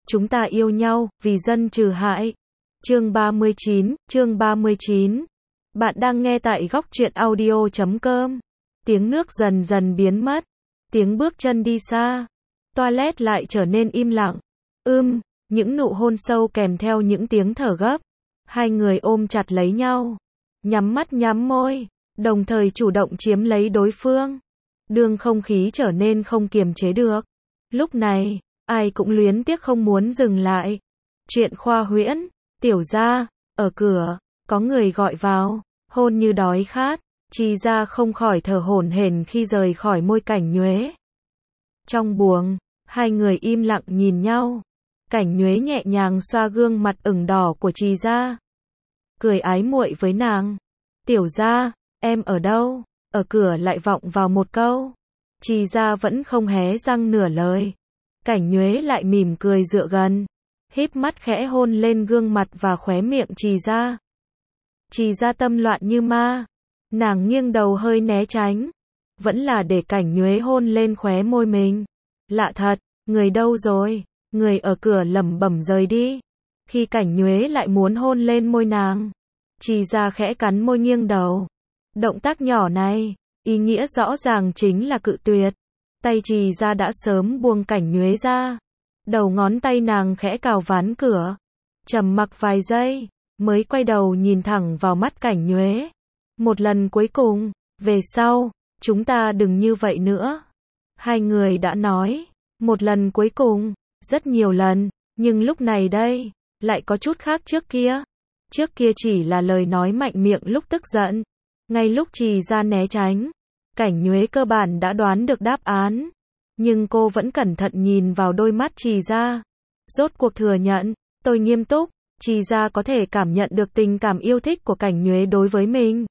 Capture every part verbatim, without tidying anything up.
chúng ta yêu nhau, vì dân trừ hại. Chương ba mươi chín, chương ba mươi chín. Bạn đang nghe tại góc truyện audio chấm com. Tiếng nước dần dần biến mất. Tiếng bước chân đi xa. Toilet lại trở nên im lặng. Ưm, những nụ hôn sâu kèm theo những tiếng thở gấp. Hai người ôm chặt lấy nhau. Nhắm mắt nhắm môi. Đồng thời chủ động chiếm lấy đối phương. Đường không khí trở nên không kiềm chế được. Lúc này, ai cũng luyến tiếc không muốn dừng lại. Chuyện khoa huyễn, tiểu gia, ở cửa, có người gọi vào, hôn như đói khát, Trì Gia không khỏi thở hổn hển khi rời khỏi môi Cảnh Nhuế. Trong buồng, hai người im lặng nhìn nhau. Cảnh Nhuế nhẹ nhàng xoa gương mặt ửng đỏ của Trì Gia. Cười ái muội với nàng. Tiểu gia, em ở đâu? Ở cửa lại vọng vào một câu. Trì Gia vẫn không hé răng nửa lời. Cảnh Nhuế lại mỉm cười dựa gần, híp mắt khẽ hôn lên gương mặt và khóe miệng Trì Gia. Trì Gia tâm loạn như ma, nàng nghiêng đầu hơi né tránh, vẫn là để Cảnh Nhuế hôn lên khóe môi mình. Lạ thật, người đâu rồi? Người ở cửa lẩm bẩm rời đi. Khi Cảnh Nhuế lại muốn hôn lên môi nàng, Trì Gia khẽ cắn môi nghiêng đầu. Động tác nhỏ này, ý nghĩa rõ ràng chính là cự tuyệt. Tay Trì Gia đã sớm buông Cảnh Nhuế ra. Đầu ngón tay nàng khẽ cào ván cửa. Trầm mặc vài giây, mới quay đầu nhìn thẳng vào mắt Cảnh Nhuế. Một lần cuối cùng, về sau, chúng ta đừng như vậy nữa. Hai người đã nói, một lần cuối cùng, rất nhiều lần, nhưng lúc này đây, lại có chút khác trước kia. Trước kia chỉ là lời nói mạnh miệng lúc tức giận. Ngay lúc Trì Gia né tránh, Cảnh Nhuế cơ bản đã đoán được đáp án. Nhưng cô vẫn cẩn thận nhìn vào đôi mắt Trì Gia. Rốt cuộc thừa nhận, tôi nghiêm túc. Trì Gia có thể cảm nhận được tình cảm yêu thích của Cảnh Nhuế đối với mình.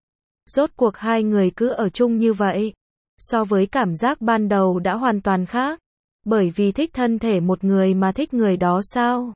Rốt cuộc hai người cứ ở chung như vậy. So với cảm giác ban đầu đã hoàn toàn khác. Bởi vì thích thân thể một người mà thích người đó sao?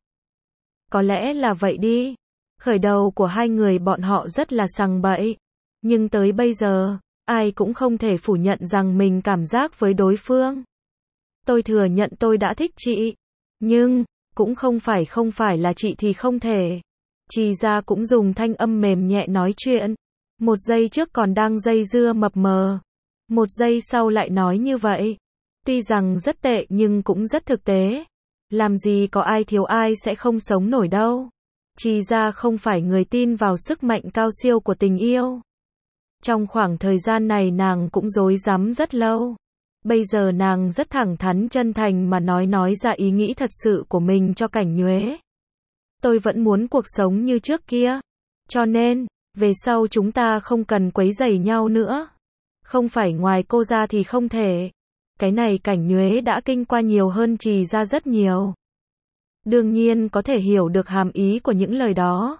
Có lẽ là vậy đi. Khởi đầu của hai người bọn họ rất là sằng bậy. Nhưng tới bây giờ, ai cũng không thể phủ nhận rằng mình cảm giác với đối phương. Tôi thừa nhận tôi đã thích chị. Nhưng, cũng không phải không phải là chị thì không thể. Trì Gia cũng dùng thanh âm mềm nhẹ nói chuyện. Một giây trước còn đang dây dưa mập mờ. Một giây sau lại nói như vậy. Tuy rằng rất tệ nhưng cũng rất thực tế. Làm gì có ai thiếu ai sẽ không sống nổi đâu. Trì Gia không phải người tin vào sức mạnh cao siêu của tình yêu. Trong khoảng thời gian này nàng cũng rối rắm rất lâu. Bây giờ nàng rất thẳng thắn chân thành mà nói nói ra ý nghĩ thật sự của mình cho Cảnh Nhuế. Tôi vẫn muốn cuộc sống như trước kia. Cho nên, về sau chúng ta không cần quấy rầy nhau nữa. Không phải ngoài cô ra thì không thể. Cái này Cảnh Nhuế đã kinh qua nhiều hơn Trì Gia rất nhiều. Đương nhiên có thể hiểu được hàm ý của những lời đó.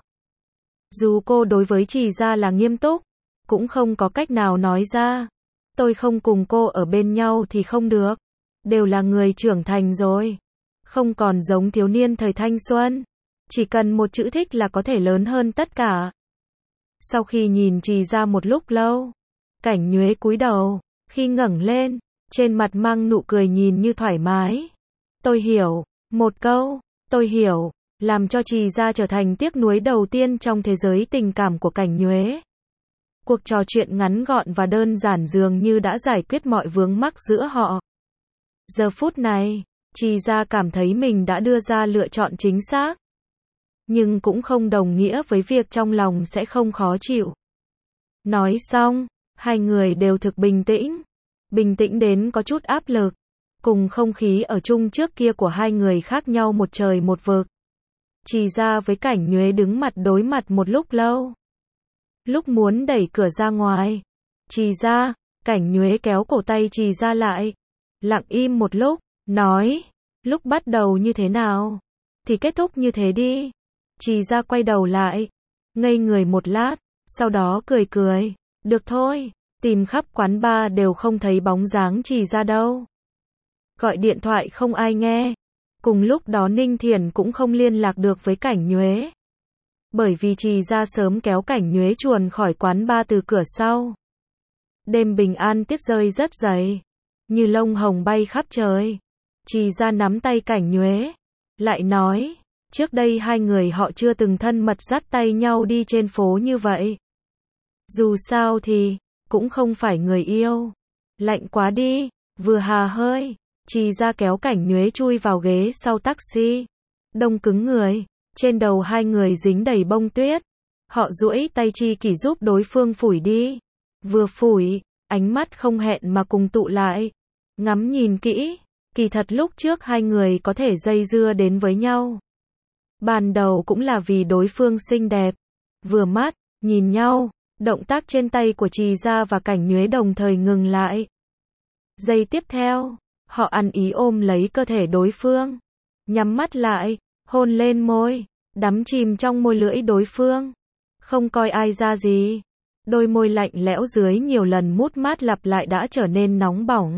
Dù cô đối với Trì Gia là nghiêm túc, cũng không có cách nào nói ra. Tôi không cùng cô ở bên nhau thì không được. Đều là người trưởng thành rồi. Không còn giống thiếu niên thời thanh xuân. Chỉ cần một chữ thích là có thể lớn hơn tất cả. Sau khi nhìn Trì Gia một lúc lâu, Cảnh Nhuế cúi đầu, khi ngẩng lên, trên mặt mang nụ cười nhìn như thoải mái. Tôi hiểu, một câu, tôi hiểu, làm cho Trì Gia trở thành tiếc nuối đầu tiên trong thế giới tình cảm của Cảnh Nhuế. Cuộc trò chuyện ngắn gọn và đơn giản dường như đã giải quyết mọi vướng mắc giữa họ. Giờ phút này, Trì Gia cảm thấy mình đã đưa ra lựa chọn chính xác. Nhưng cũng không đồng nghĩa với việc trong lòng sẽ không khó chịu. Nói xong, hai người đều thực bình tĩnh. Bình tĩnh đến có chút áp lực. Cùng không khí ở chung trước kia của hai người khác nhau một trời một vực. Trì Gia với Cảnh Nhuế đứng mặt đối mặt một lúc lâu. Lúc muốn đẩy cửa ra ngoài, Trì Gia, Cảnh Nhuế kéo cổ tay Trì Gia lại. Lặng im một lúc, nói, lúc bắt đầu như thế nào, thì kết thúc như thế đi. Trì Gia quay đầu lại, ngây người một lát, sau đó cười cười, được thôi, tìm khắp quán bar đều không thấy bóng dáng Trì Gia đâu. Gọi điện thoại không ai nghe. Cùng lúc đó Ninh Thiển cũng không liên lạc được với Cảnh Nhuế. Bởi vì Trì Gia sớm kéo Cảnh Nhuế chuồn khỏi quán bar từ cửa sau. Đêm bình an tuyết rơi rất dày, như lông hồng bay khắp trời. Trì Gia nắm tay Cảnh Nhuế, lại nói, trước đây hai người họ chưa từng thân mật dắt tay nhau đi trên phố như vậy. Dù sao thì, cũng không phải người yêu. Lạnh quá đi, vừa hà hơi, Trì Gia kéo Cảnh Nhuế chui vào ghế sau taxi. Đông cứng người, trên đầu hai người dính đầy bông tuyết. Họ duỗi tay chi kỷ giúp đối phương phủi đi. Vừa phủi, ánh mắt không hẹn mà cùng tụ lại. Ngắm nhìn kỹ, kỳ thật lúc trước hai người có thể dây dưa đến với nhau. Ban đầu cũng là vì đối phương xinh đẹp. Vừa mắt, nhìn nhau, động tác trên tay của Trì Gia và Cảnh Nhuế đồng thời ngừng lại. Giây tiếp theo, họ ăn ý ôm lấy cơ thể đối phương. Nhắm mắt lại, hôn lên môi, đắm chìm trong môi lưỡi đối phương. Không coi ai ra gì. Đôi môi lạnh lẽo dưới nhiều lần mút mát lặp lại đã trở nên nóng bỏng.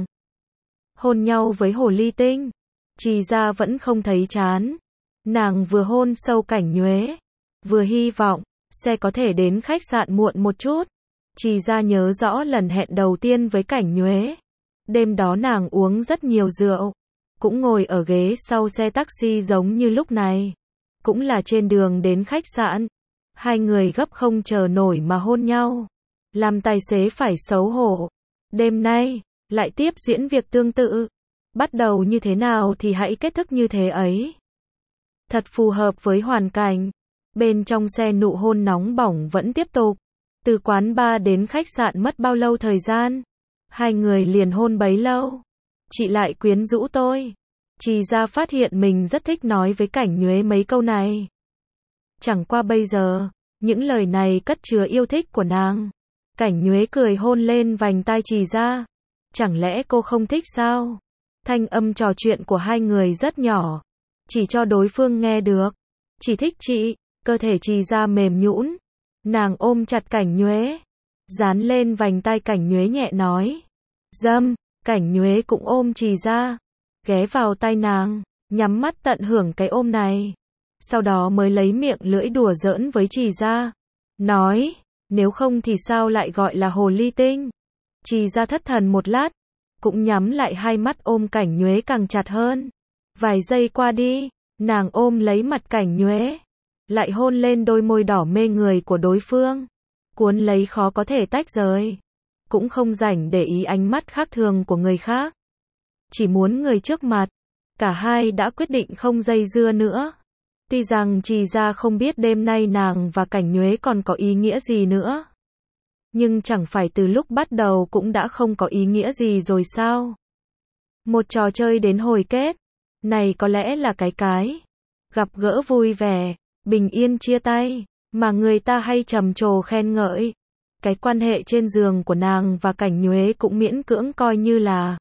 Hôn nhau với hồ ly tinh. Trì Gia vẫn không thấy chán. Nàng vừa hôn sâu Cảnh Nhuế, vừa hy vọng sẽ có thể đến khách sạn muộn một chút. Trì Gia nhớ rõ lần hẹn đầu tiên với Cảnh Nhuế. Đêm đó nàng uống rất nhiều rượu, cũng ngồi ở ghế sau xe taxi giống như lúc này. Cũng là trên đường đến khách sạn. Hai người gấp không chờ nổi mà hôn nhau. Làm tài xế phải xấu hổ. Đêm nay, lại tiếp diễn việc tương tự. Bắt đầu như thế nào thì hãy kết thúc như thế ấy. Thật phù hợp với hoàn cảnh. Bên trong xe nụ hôn nóng bỏng vẫn tiếp tục. Từ quán bar đến khách sạn mất bao lâu thời gian? Hai người liền hôn bấy lâu. Chị lại quyến rũ tôi. Trì Gia phát hiện mình rất thích nói với Cảnh Nhuế mấy câu này. Chẳng qua bây giờ, những lời này cất chứa yêu thích của nàng. Cảnh Nhuế cười hôn lên vành tai Trì Gia. Chẳng lẽ cô không thích sao? Thanh âm trò chuyện của hai người rất nhỏ, chỉ cho đối phương nghe được. Chỉ thích chị. Cơ thể Trì Gia mềm nhũn. Nàng ôm chặt Cảnh Nhuế, dán lên vành tai Cảnh Nhuế nhẹ nói. Dâm. Cảnh Nhuế cũng ôm Trì Gia, ghé vào tai nàng, nhắm mắt tận hưởng cái ôm này. Sau đó mới lấy miệng lưỡi đùa giỡn với Trì Gia. Nói, nếu không thì sao lại gọi là hồ ly tinh? Trì Gia thất thần một lát, cũng nhắm lại hai mắt ôm Cảnh Nhuế càng chặt hơn. Vài giây qua đi, nàng ôm lấy mặt Cảnh Nhuế, lại hôn lên đôi môi đỏ mê người của đối phương. Cuốn lấy khó có thể tách rời. Cũng không rảnh để ý ánh mắt khác thường của người khác. Chỉ muốn người trước mặt. Cả hai đã quyết định không dây dưa nữa. Tuy rằng Trì Gia không biết đêm nay nàng và Cảnh Nhuế còn có ý nghĩa gì nữa. Nhưng chẳng phải từ lúc bắt đầu cũng đã không có ý nghĩa gì rồi sao? Một trò chơi đến hồi kết. Này có lẽ là cái cái. Gặp gỡ vui vẻ, bình yên chia tay, mà người ta hay trầm trồ khen ngợi. Cái quan hệ trên giường của nàng và Cảnh Nhuế cũng miễn cưỡng coi như là.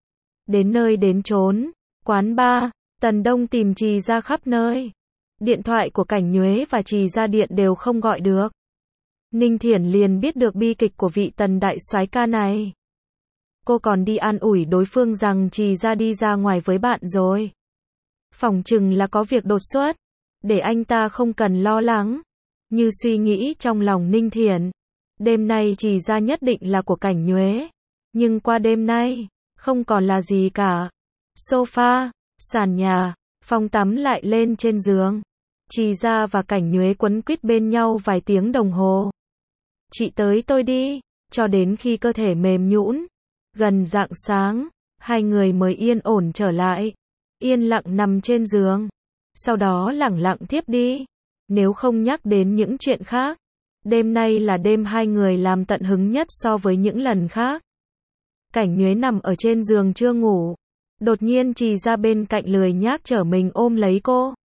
Đến nơi đến chốn, quán bar, Tần Đông tìm Trì Gia khắp nơi. Điện thoại của Cảnh Nhuế và Trì Gia điện đều không gọi được. Ninh Thiển liền biết được bi kịch của vị Tần đại soái ca này. Cô còn đi an ủi đối phương rằng Trì Gia đi ra ngoài với bạn rồi. Phỏng chừng là có việc đột xuất, để anh ta không cần lo lắng. Như suy nghĩ trong lòng Ninh Thiển. Đêm nay Trì Gia nhất định là của Cảnh Nhuế. Nhưng qua đêm nay, không còn là gì cả. Sofa, sàn nhà, phòng tắm lại lên trên giường. Trì Gia và Cảnh Nhuế quấn quýt bên nhau vài tiếng đồng hồ. Chị tới tôi đi, cho đến khi cơ thể mềm nhũn. Gần rạng sáng, hai người mới yên ổn trở lại. Yên lặng nằm trên giường. Sau đó lẳng lặng thiếp đi. Nếu không nhắc đến những chuyện khác, đêm nay là đêm hai người làm tận hứng nhất so với những lần khác. Cảnh Nhuế nằm ở trên giường chưa ngủ. Đột nhiên Trì Gia bên cạnh lười nhác trở mình ôm lấy cô.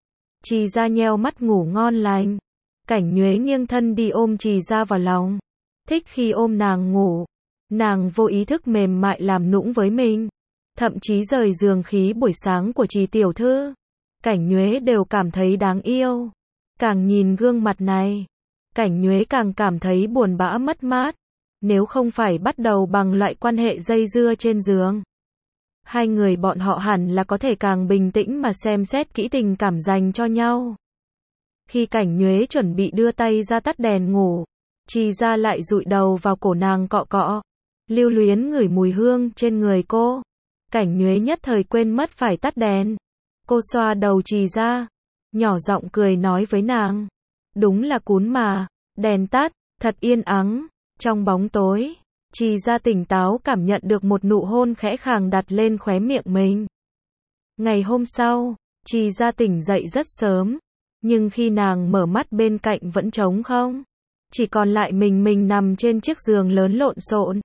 Trì Gia nheo mắt ngủ ngon lành. Cảnh Nhuế nghiêng thân đi ôm Trì Gia vào lòng. Thích khi ôm nàng ngủ. Nàng vô ý thức mềm mại làm nũng với mình. Thậm chí rời giường khí buổi sáng của Trì tiểu thư. Cảnh Nhuế đều cảm thấy đáng yêu. Càng nhìn gương mặt này, Cảnh Nhuế càng cảm thấy buồn bã mất mát. Nếu không phải bắt đầu bằng loại quan hệ dây dưa trên giường, hai người bọn họ hẳn là có thể càng bình tĩnh mà xem xét kỹ tình cảm dành cho nhau. Khi Cảnh Nhuế chuẩn bị đưa tay ra tắt đèn ngủ, Trì Gia lại dụi đầu vào cổ nàng cọ cọ, lưu luyến ngửi mùi hương trên người cô. Cảnh Nhuế nhất thời quên mất phải tắt đèn. Cô xoa đầu Trì Gia, nhỏ giọng cười nói với nàng. Đúng là cún mà, đèn tắt, thật yên ắng, trong bóng tối. Trì Gia tỉnh táo cảm nhận được một nụ hôn khẽ khàng đặt lên khóe miệng mình. Ngày hôm sau, Trì Gia tỉnh dậy rất sớm, nhưng khi nàng mở mắt bên cạnh vẫn trống không. Chỉ còn lại mình mình nằm trên chiếc giường lớn lộn xộn.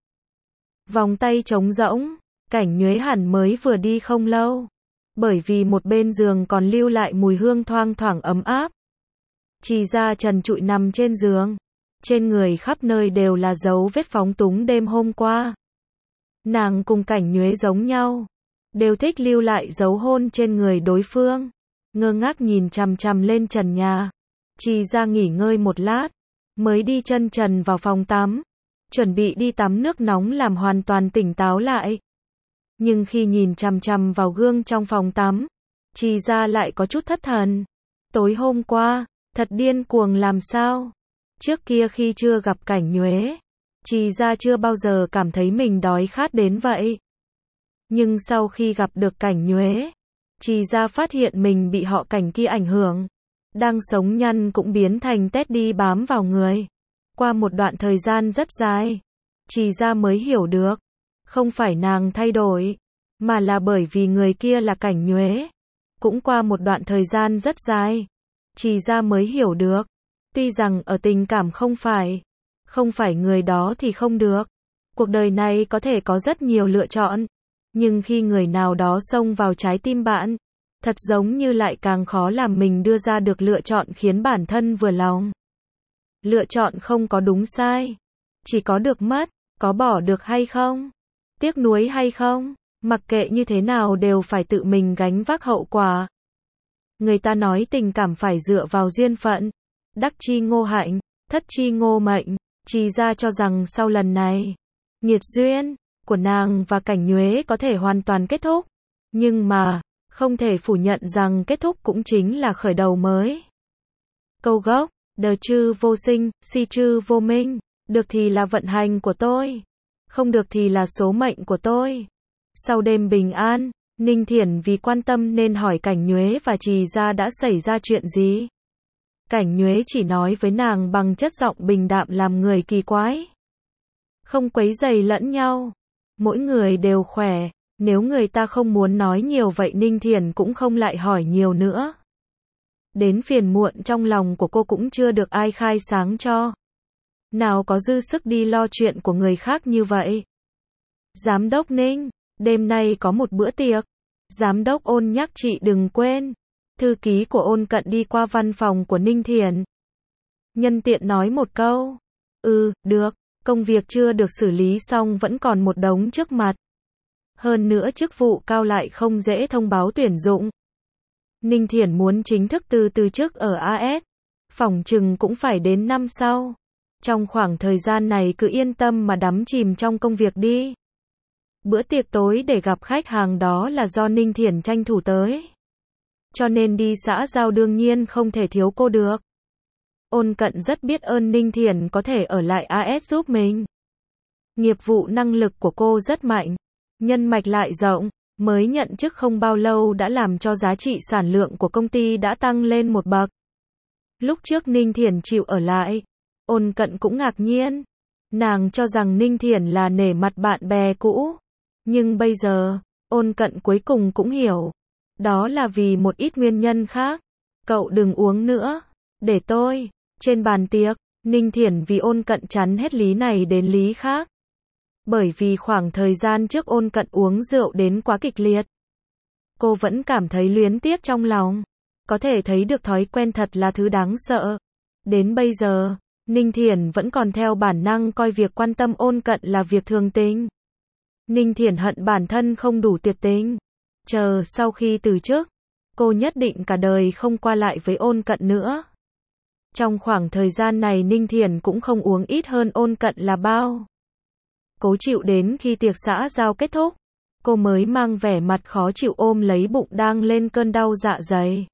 Vòng tay trống rỗng, Cảnh Nhuế hẳn mới vừa đi không lâu. Bởi vì một bên giường còn lưu lại mùi hương thoang thoảng ấm áp. Trì Gia trần trụi nằm trên giường. Trên người khắp nơi đều là dấu vết phóng túng đêm hôm qua. Nàng cùng Cảnh Nhuế giống nhau. Đều thích lưu lại dấu hôn trên người đối phương. Ngơ ngác nhìn chằm chằm lên trần nhà. Trì Gia nghỉ ngơi một lát. Mới đi chân trần vào phòng tắm. Chuẩn bị đi tắm nước nóng làm hoàn toàn tỉnh táo lại. Nhưng khi nhìn chằm chằm vào gương trong phòng tắm, Trì Gia lại có chút thất thần. Tối hôm qua, thật điên cuồng làm sao? Trước kia khi chưa gặp Cảnh Nhuế, Trì Gia chưa bao giờ cảm thấy mình đói khát đến vậy. Nhưng sau khi gặp được Cảnh Nhuế, Trì Gia phát hiện mình bị họ Cảnh kia ảnh hưởng. Đang sống nhăn cũng biến thành tét đi bám vào người. Qua một đoạn thời gian rất dài, Trì Gia mới hiểu được. Không phải nàng thay đổi, mà là bởi vì người kia là Cảnh Nhuế. Cũng qua một đoạn thời gian rất dài, Trì Gia mới hiểu được. Tuy rằng ở tình cảm không phải, không phải người đó thì không được. Cuộc đời này có thể có rất nhiều lựa chọn. Nhưng khi người nào đó xông vào trái tim bạn, thật giống như lại càng khó làm mình đưa ra được lựa chọn khiến bản thân vừa lòng. Lựa chọn không có đúng sai, chỉ có được mất, có bỏ được hay không, tiếc nuối hay không, mặc kệ như thế nào đều phải tự mình gánh vác hậu quả. Người ta nói tình cảm phải dựa vào duyên phận, đắc chi ngô hạnh, thất chi ngô mệnh. Trì Gia cho rằng sau lần này, nghiệt duyên của nàng và Cảnh Nhuế có thể hoàn toàn kết thúc. Nhưng mà, không thể phủ nhận rằng kết thúc cũng chính là khởi đầu mới. Câu gốc, đờ chư vô sinh, si chư vô minh. Được thì là vận hành của tôi, không được thì là số mệnh của tôi. Sau đêm bình an, Ninh Thiển vì quan tâm nên hỏi Cảnh Nhuế và Trì Gia đã xảy ra chuyện gì. Cảnh Nhuế chỉ nói với nàng bằng chất giọng bình đạm làm người kỳ quái. Không quấy rầy lẫn nhau. Mỗi người đều khỏe. Nếu người ta không muốn nói nhiều vậy Ninh Thiển cũng không lại hỏi nhiều nữa. Đến phiền muộn trong lòng của cô cũng chưa được ai khai sáng cho. Nào có dư sức đi lo chuyện của người khác như vậy. Giám đốc Ninh, đêm nay có một bữa tiệc. Giám đốc Ôn nhắc chị đừng quên. Thư ký của Ôn Cận đi qua văn phòng của Ninh Thiển. Nhân tiện nói một câu. Ừ, được, công việc chưa được xử lý xong vẫn còn một đống trước mặt. Hơn nữa chức vụ cao lại không dễ thông báo tuyển dụng. Ninh Thiển muốn chính thức từ từ chức ở a ét. Phỏng chừng cũng phải đến năm sau. Trong khoảng thời gian này cứ yên tâm mà đắm chìm trong công việc đi. Bữa tiệc tối để gặp khách hàng đó là do Ninh Thiển tranh thủ tới. Cho nên đi xã giao đương nhiên không thể thiếu cô được. Ôn Cận rất biết ơn Ninh Thiển có thể ở lại a ét giúp mình. Nghiệp vụ năng lực của cô rất mạnh. Nhân mạch lại rộng. Mới nhận chức không bao lâu đã làm cho giá trị sản lượng của công ty đã tăng lên một bậc. Lúc trước Ninh Thiển chịu ở lại, Ôn Cận cũng ngạc nhiên. Nàng cho rằng Ninh Thiển là nể mặt bạn bè cũ. Nhưng bây giờ, Ôn Cận cuối cùng cũng hiểu. Đó là vì một ít nguyên nhân khác. Cậu đừng uống nữa. Để tôi. Trên bàn tiệc, Ninh Thiển vì Ôn Cận chắn hết lý này đến lý khác. Bởi vì khoảng thời gian trước Ôn Cận uống rượu đến quá kịch liệt. Cô vẫn cảm thấy luyến tiếc trong lòng. Có thể thấy được thói quen thật là thứ đáng sợ. Đến bây giờ, Ninh Thiển vẫn còn theo bản năng coi việc quan tâm Ôn Cận là việc thường tình. Ninh Thiển hận bản thân không đủ tuyệt tình. Chờ sau khi từ chức, cô nhất định cả đời không qua lại với Ôn Cận nữa. Trong khoảng thời gian này Ninh Thiển cũng không uống ít hơn Ôn Cận là bao. Cố chịu đến khi tiệc xã giao kết thúc, cô mới mang vẻ mặt khó chịu ôm lấy bụng đang lên cơn đau dạ dày.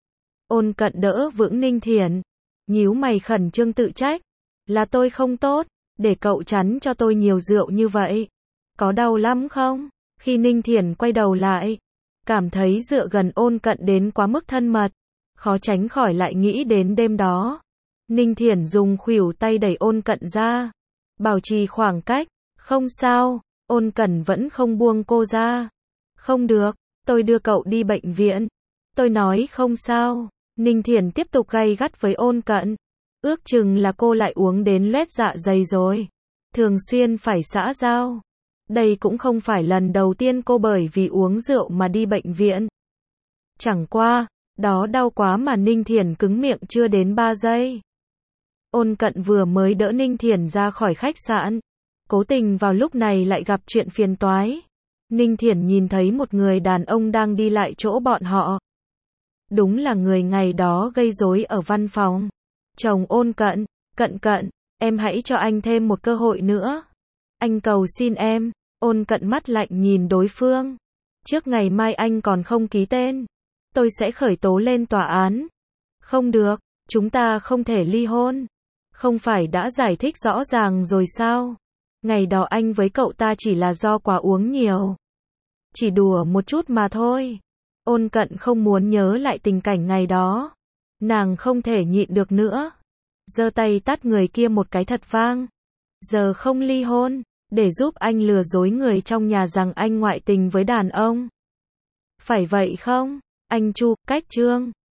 Ôn Cận đỡ vững Ninh Thiển, nhíu mày khẩn trương tự trách. Là tôi không tốt, để cậu chắn cho tôi nhiều rượu như vậy. Có đau lắm không? Khi Ninh Thiển quay đầu lại, cảm thấy dựa gần Ôn Cận đến quá mức thân mật, khó tránh khỏi lại nghĩ đến đêm đó. Ninh Thiển dùng khuỷu tay đẩy Ôn Cận ra, bảo trì khoảng cách. Không sao, Ôn Cận vẫn không buông cô ra. Không được, tôi đưa cậu đi bệnh viện. Tôi nói không sao. Ninh Thiển tiếp tục gay gắt với Ôn Cận. Ước chừng là cô lại uống đến loét dạ dày rồi. Thường xuyên phải xã giao. Đây cũng không phải lần đầu tiên cô bởi vì uống rượu mà đi bệnh viện. Chẳng qua, đó đau quá mà Ninh Thiển cứng miệng chưa đến ba giây. Ôn Cận vừa mới đỡ Ninh Thiển ra khỏi khách sạn. Cố tình vào lúc này lại gặp chuyện phiền toái. Ninh Thiển nhìn thấy một người đàn ông đang đi lại chỗ bọn họ. Đúng là người ngày đó gây rối ở văn phòng. Chồng Ôn Cận. Cận Cận, em hãy cho anh thêm một cơ hội nữa. Anh cầu xin em. Ôn Cận mắt lạnh nhìn đối phương. Trước ngày mai anh còn không ký tên, tôi sẽ khởi tố lên tòa án. Không được, chúng ta không thể ly hôn. Không phải đã giải thích rõ ràng rồi sao? Ngày đó anh với cậu ta chỉ là do quá uống nhiều. Chỉ đùa một chút mà thôi. Ôn Cận không muốn nhớ lại tình cảnh ngày đó. Nàng không thể nhịn được nữa. Giơ tay tát người kia một cái thật vang. Giờ không ly hôn, để giúp anh lừa dối người trong nhà rằng anh ngoại tình với đàn ông. Phải vậy không? Anh Chu, cách trương.